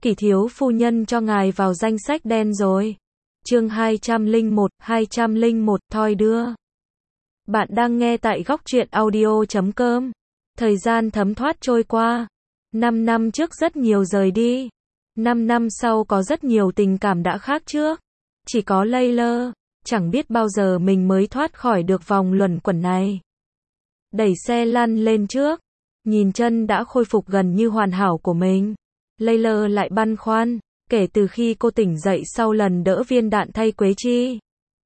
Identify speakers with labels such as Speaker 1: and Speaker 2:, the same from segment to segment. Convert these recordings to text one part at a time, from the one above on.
Speaker 1: Kỷ thiếu phu nhân cho ngài vào danh sách đen rồi. Chương 201, thoi đưa. Bạn đang nghe tại góc truyện audio.com. Thời gian thấm thoát trôi qua. 5 năm trước rất nhiều rời đi. 5 năm sau có rất nhiều tình cảm đã khác trước. Chỉ có Layla, chẳng biết bao giờ mình mới thoát khỏi được vòng luẩn quẩn này. Đẩy xe lăn lên trước, nhìn chân đã khôi phục gần như hoàn hảo của mình. Layla lại băn khoăn, kể từ khi cô tỉnh dậy sau lần đỡ viên đạn thay Quế Chi.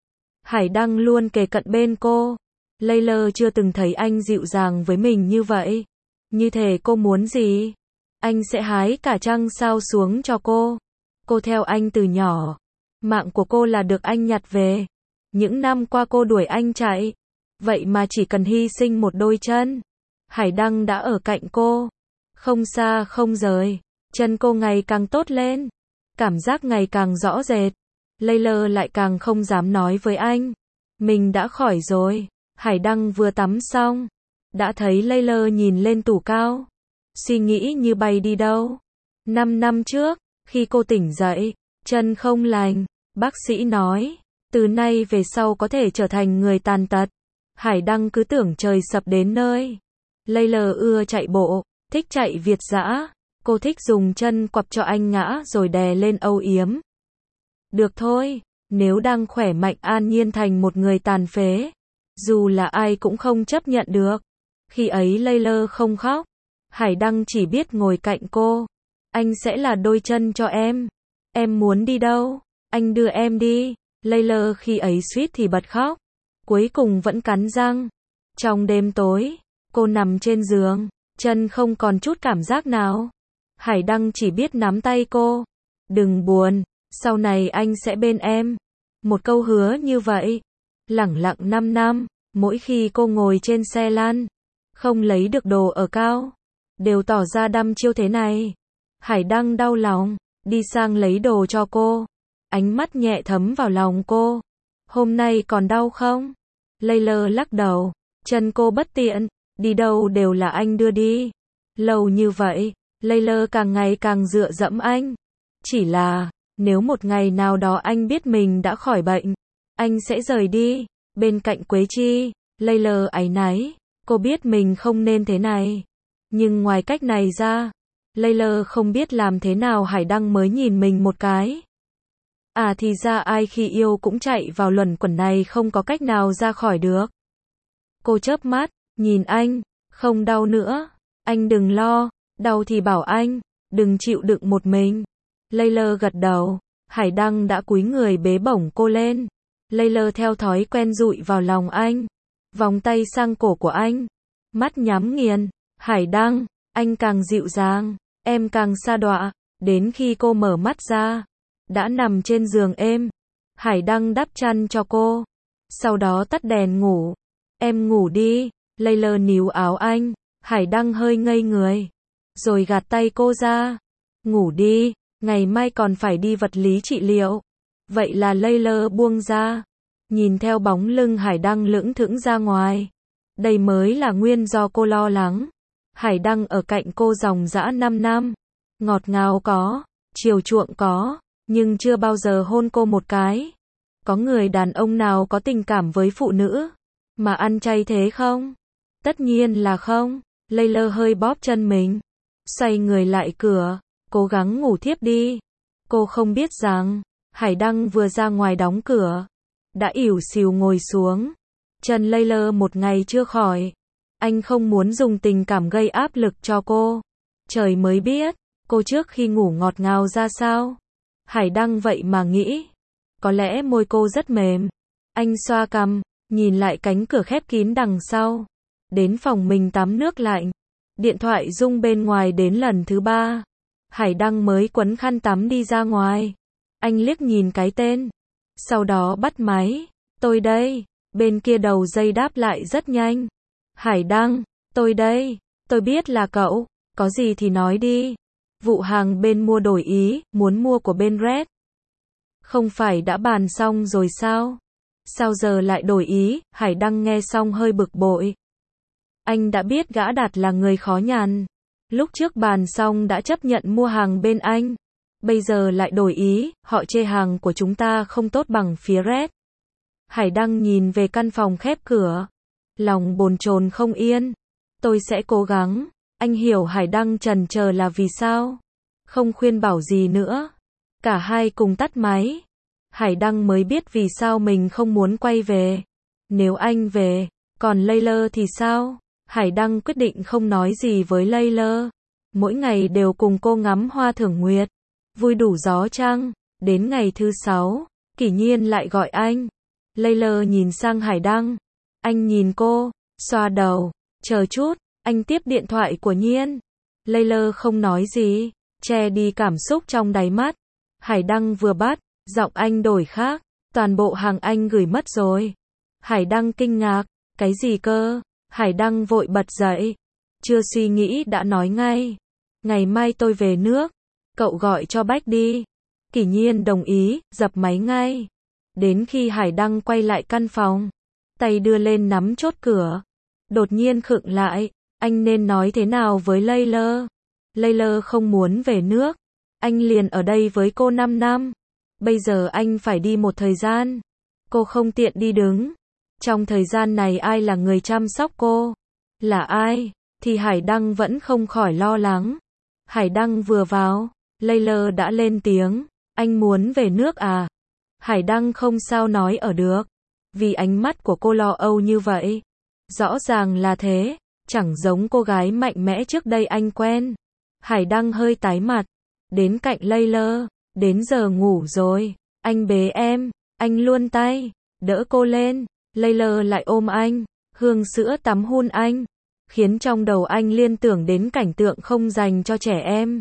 Speaker 1: Hải Đăng luôn kề cận bên cô. Layla chưa từng thấy anh dịu dàng với mình như vậy. Như thể cô muốn gì, anh sẽ hái cả trăng sao xuống cho cô. Cô theo anh từ nhỏ. Mạng của cô là được anh nhặt về. Những năm qua cô đuổi anh chạy. Vậy mà chỉ cần hy sinh một đôi chân, Hải Đăng đã ở cạnh cô. Không xa không rời. Chân cô ngày càng tốt lên. Cảm giác ngày càng rõ rệt. Layla lại càng không dám nói với anh. Mình đã khỏi rồi. Hải Đăng vừa tắm xong. Đã thấy Layla nhìn lên tủ cao. Suy nghĩ như bay đi đâu. 5 năm trước, khi cô tỉnh dậy, chân không lành. Bác sĩ nói, từ nay về sau có thể trở thành người tàn tật. Hải Đăng cứ tưởng trời sập đến nơi. Layla ưa chạy bộ, thích chạy việt dã. Cô thích dùng chân quặp cho anh ngã rồi đè lên âu yếm. Được thôi, nếu đang khỏe mạnh an nhiên thành một người tàn phế, dù là ai cũng không chấp nhận được. Khi ấy Layla không khóc. Hải Đăng chỉ biết ngồi cạnh cô. Anh sẽ là đôi chân cho em. Em muốn đi đâu? Anh đưa em đi. Layla khi ấy suýt thì bật khóc. Cuối cùng vẫn cắn răng. Trong đêm tối, cô nằm trên giường, chân không còn chút cảm giác nào. Hải Đăng chỉ biết nắm tay cô. Đừng buồn, sau này anh sẽ bên em. Một câu hứa như vậy. Lẳng lặng 5 năm, mỗi khi cô ngồi trên xe lăn, không lấy được đồ ở cao, đều tỏ ra đăm chiêu thế này. Hải Đăng đau lòng, đi sang lấy đồ cho cô. Ánh mắt nhẹ thấm vào lòng cô. Hôm nay còn đau không? Layla lắc đầu. Chân cô bất tiện, đi đâu đều là anh đưa đi. Lâu như vậy, Layla càng ngày càng dựa dẫm anh. Chỉ là, nếu một ngày nào đó anh biết mình đã khỏi bệnh, anh sẽ rời đi. Bên cạnh Quế Chi, Layla áy náy. Cô biết mình không nên thế này. Nhưng ngoài cách này ra, Layla không biết làm thế nào. Hải Đăng mới nhìn mình một cái. À thì ra ai khi yêu cũng chạy vào luẩn quẩn này, không có cách nào ra khỏi được. Cô chớp mắt, nhìn anh. Không đau nữa. Anh đừng lo. Đau thì bảo anh. Đừng chịu đựng một mình. Layla gật đầu. Hải Đăng đã cúi người bế bổng cô lên. Layla theo thói quen dụi vào lòng anh. Vòng tay sang cổ của anh. Mắt nhắm nghiền. Hải Đăng, anh càng dịu dàng, em càng sa đọa. Đến khi cô mở mắt ra, đã nằm trên giường êm. Hải Đăng đắp chăn cho cô. Sau đó tắt đèn ngủ. Em ngủ đi. Layla níu áo anh. Hải Đăng hơi ngây người, rồi gạt tay cô ra. Ngủ đi, ngày mai còn phải đi vật lý trị liệu. Vậy là Layla buông ra. Nhìn theo bóng lưng Hải Đăng lững thững ra ngoài. Đây mới là nguyên do cô lo lắng. Hải Đăng ở cạnh cô dòng dã 5 năm. Ngọt ngào có, chiều chuộng có, nhưng chưa bao giờ hôn cô một cái. Có người đàn ông nào có tình cảm với phụ nữ mà ăn chay thế không? Tất nhiên là không. Layla hơi bóp chân mình, xoay người lại cửa, cố gắng ngủ thiếp đi. Cô không biết rằng, Hải Đăng vừa ra ngoài đóng cửa, đã ỉu xìu ngồi xuống. Chân Layla một ngày chưa khỏi. Anh không muốn dùng tình cảm gây áp lực cho cô. Trời mới biết, cô trước khi ngủ ngọt ngào ra sao. Hải Đăng vậy mà nghĩ. Có lẽ môi cô rất mềm. Anh xoa cằm, nhìn lại cánh cửa khép kín đằng sau. Đến phòng mình tắm nước lạnh. Điện thoại rung bên ngoài đến lần thứ 3. Hải Đăng mới quấn khăn tắm đi ra ngoài. Anh liếc nhìn cái tên. Sau đó bắt máy. Tôi đây. Bên kia đầu dây đáp lại rất nhanh. Hải Đăng, tôi đây. Tôi biết là cậu. Có gì thì nói đi. Vụ hàng bên mua đổi ý, muốn mua của bên Red. Không phải đã bàn xong rồi sao? Sao giờ lại đổi ý? Hải Đăng nghe xong hơi bực bội. Anh đã biết gã Đạt là người khó nhằn. Lúc trước bàn xong đã chấp nhận mua hàng bên anh. Bây giờ lại đổi ý, họ chê hàng của chúng ta không tốt bằng phía Red. Hải Đăng nhìn về căn phòng khép cửa. Lòng bồn chồn không yên. Tôi sẽ cố gắng. Anh hiểu Hải Đăng chần chờ là vì sao. Không khuyên bảo gì nữa. Cả hai cùng tắt máy. Hải Đăng mới biết vì sao mình không muốn quay về. Nếu anh về, còn Layla thì sao? Hải Đăng quyết định không nói gì với Layla. Mỗi ngày đều cùng cô ngắm hoa thưởng nguyệt. Vui đủ gió trăng. Đến ngày thứ 6, Kỷ Nhiên lại gọi anh. Layla nhìn sang Hải Đăng. Anh nhìn cô, xoa đầu. Chờ chút, anh tiếp điện thoại của Nhiên. Layla không nói gì, che đi cảm xúc trong đáy mắt. Hải Đăng vừa bắt, giọng anh đổi khác. Toàn bộ hàng anh gửi mất rồi. Hải Đăng kinh ngạc. Cái gì cơ? Hải Đăng vội bật dậy. Chưa suy nghĩ đã nói ngay. Ngày mai tôi về nước. Cậu gọi cho Bách đi. Kỷ Nhiên đồng ý, dập máy ngay. Đến khi Hải Đăng quay lại căn phòng, tay đưa lên nắm chốt cửa. Đột nhiên khựng lại. Anh nên nói thế nào với Layla? Layla không muốn về nước. Anh liền ở đây với cô 5 năm. Bây giờ anh phải đi một thời gian. Cô không tiện đi đứng. Trong thời gian này ai là người chăm sóc cô? Là ai? Thì Hải Đăng vẫn không khỏi lo lắng. Hải Đăng vừa vào, Layla đã lên tiếng. Anh muốn về nước à? Hải Đăng không sao nói ở được. Vì ánh mắt của cô lo âu như vậy. Rõ ràng là thế. Chẳng giống cô gái mạnh mẽ trước đây anh quen. Hải Đăng hơi tái mặt. Đến cạnh Layla. Đến giờ ngủ rồi. Anh bế em. Anh luôn tay. Đỡ cô lên. Layla lại ôm anh. Hương sữa tắm hun anh. Khiến trong đầu anh liên tưởng đến cảnh tượng không dành cho trẻ em.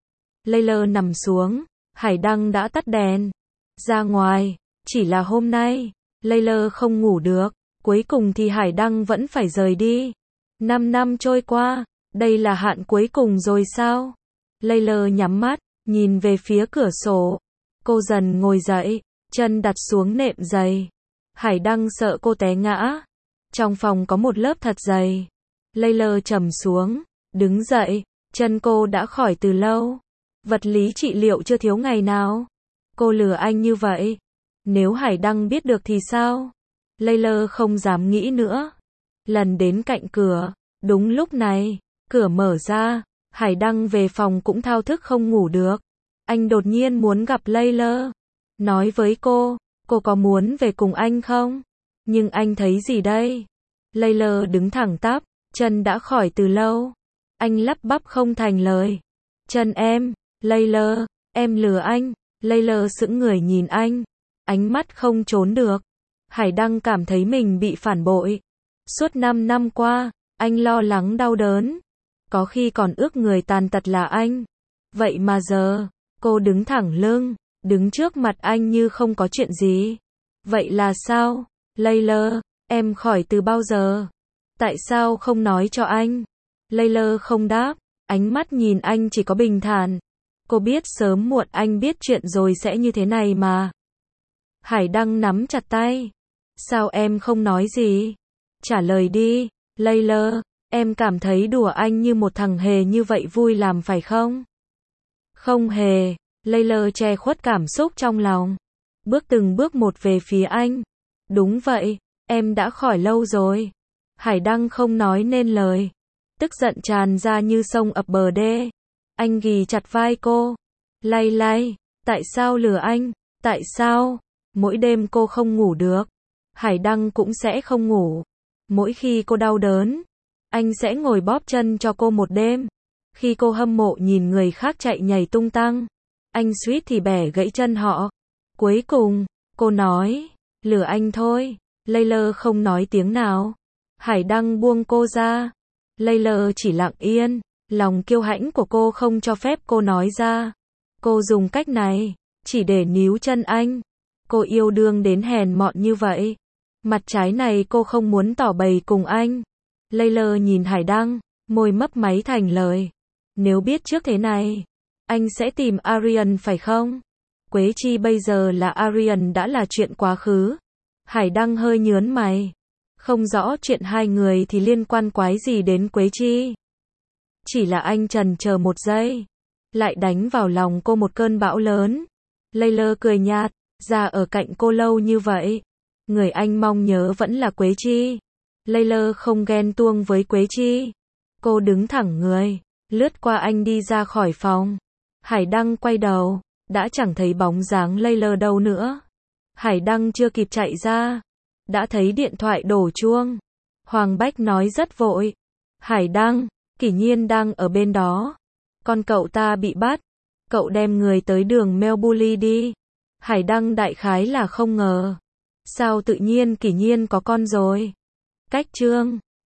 Speaker 1: Layla nằm xuống. Hải Đăng đã tắt đèn. Ra ngoài. Chỉ là hôm nay, Layla không ngủ được. Cuối cùng thì Hải Đăng vẫn phải rời đi. 5 năm trôi qua. Đây là hạn cuối cùng rồi sao? Layla nhắm mắt, nhìn về phía cửa sổ. Cô dần ngồi dậy, chân đặt xuống nệm giày. Hải Đăng sợ cô té ngã. Trong phòng có một lớp thật dày. Layla trầm xuống, đứng dậy. Chân cô đã khỏi từ lâu. Vật lý trị liệu chưa thiếu ngày nào. Cô lừa anh như vậy. Nếu Hải Đăng biết được thì sao? Layla không dám nghĩ nữa. Lần đến cạnh cửa. Đúng lúc này, cửa mở ra. Hải Đăng về phòng cũng thao thức không ngủ được. Anh đột nhiên muốn gặp Layla. Nói với cô có muốn về cùng anh không? Nhưng anh thấy gì đây? Layla đứng thẳng tắp, chân đã khỏi từ lâu. Anh lắp bắp không thành lời. Chân em, Layla, em lừa anh. Layla sững người nhìn anh. Ánh mắt không trốn được. Hải Đăng cảm thấy mình bị phản bội. Suốt 5 năm qua, anh lo lắng đau đớn. Có khi còn ước người tàn tật là anh. Vậy mà giờ, cô đứng thẳng lưng, đứng trước mặt anh như không có chuyện gì. Vậy là sao? Layla, em khỏi từ bao giờ? Tại sao không nói cho anh? Layla không đáp, ánh mắt nhìn anh chỉ có bình thản. Cô biết sớm muộn anh biết chuyện rồi sẽ như thế này mà. Hải Đăng nắm chặt tay. Sao em không nói gì? Trả lời đi, Layla, em cảm thấy đùa anh như một thằng hề như vậy vui làm phải không? Không hề, Layla che khuất cảm xúc trong lòng. Bước từng bước một về phía anh. Đúng vậy, em đã khỏi lâu rồi. Hải Đăng không nói nên lời. Tức giận tràn ra như sông ập bờ đê. Anh ghì chặt vai cô. Lay, tại sao lừa anh? Tại sao? Mỗi đêm cô không ngủ được. Hải Đăng cũng sẽ không ngủ. Mỗi khi cô đau đớn, anh sẽ ngồi bóp chân cho cô một đêm. Khi cô hâm mộ nhìn người khác chạy nhảy tung tăng, anh suýt thì bẻ gãy chân họ. Cuối cùng, cô nói, lừa anh thôi. Layla không nói tiếng nào. Hải Đăng buông cô ra. Layla chỉ lặng yên. Lòng kiêu hãnh của cô không cho phép cô nói ra. Cô dùng cách này, chỉ để níu chân anh. Cô yêu đương đến hèn mọn như vậy. Mặt trái này cô không muốn tỏ bày cùng anh. Layla nhìn Hải Đăng, môi mấp máy thành lời. Nếu biết trước thế này, anh sẽ tìm Arian phải không? Quế Chi bây giờ là Arian đã là chuyện quá khứ. Hải Đăng hơi nhớn mày. Không rõ chuyện hai người thì liên quan quái gì đến Quế Chi. Chỉ là anh chần chờ một giây. lại đánh vào lòng cô một cơn bão lớn. Layla cười nhạt, ra ở cạnh cô lâu như vậy. Người anh mong nhớ vẫn là Quế Chi. Layla không ghen tuông với Quế Chi. Cô đứng thẳng người, lướt qua anh đi ra khỏi phòng. Hải Đăng quay đầu, đã chẳng thấy bóng dáng Layla đâu nữa. Hải Đăng chưa kịp chạy ra, đã thấy điện thoại đổ chuông. Hoàng Bách nói rất vội. Hải Đăng, Kỷ Nhiên đang ở bên đó. Con cậu ta bị bắt. Cậu đem người tới đường Melbourne đi. Hải Đăng đại khái là không ngờ. Sao tự nhiên Kỷ Nhiên có con rồi? Cách chương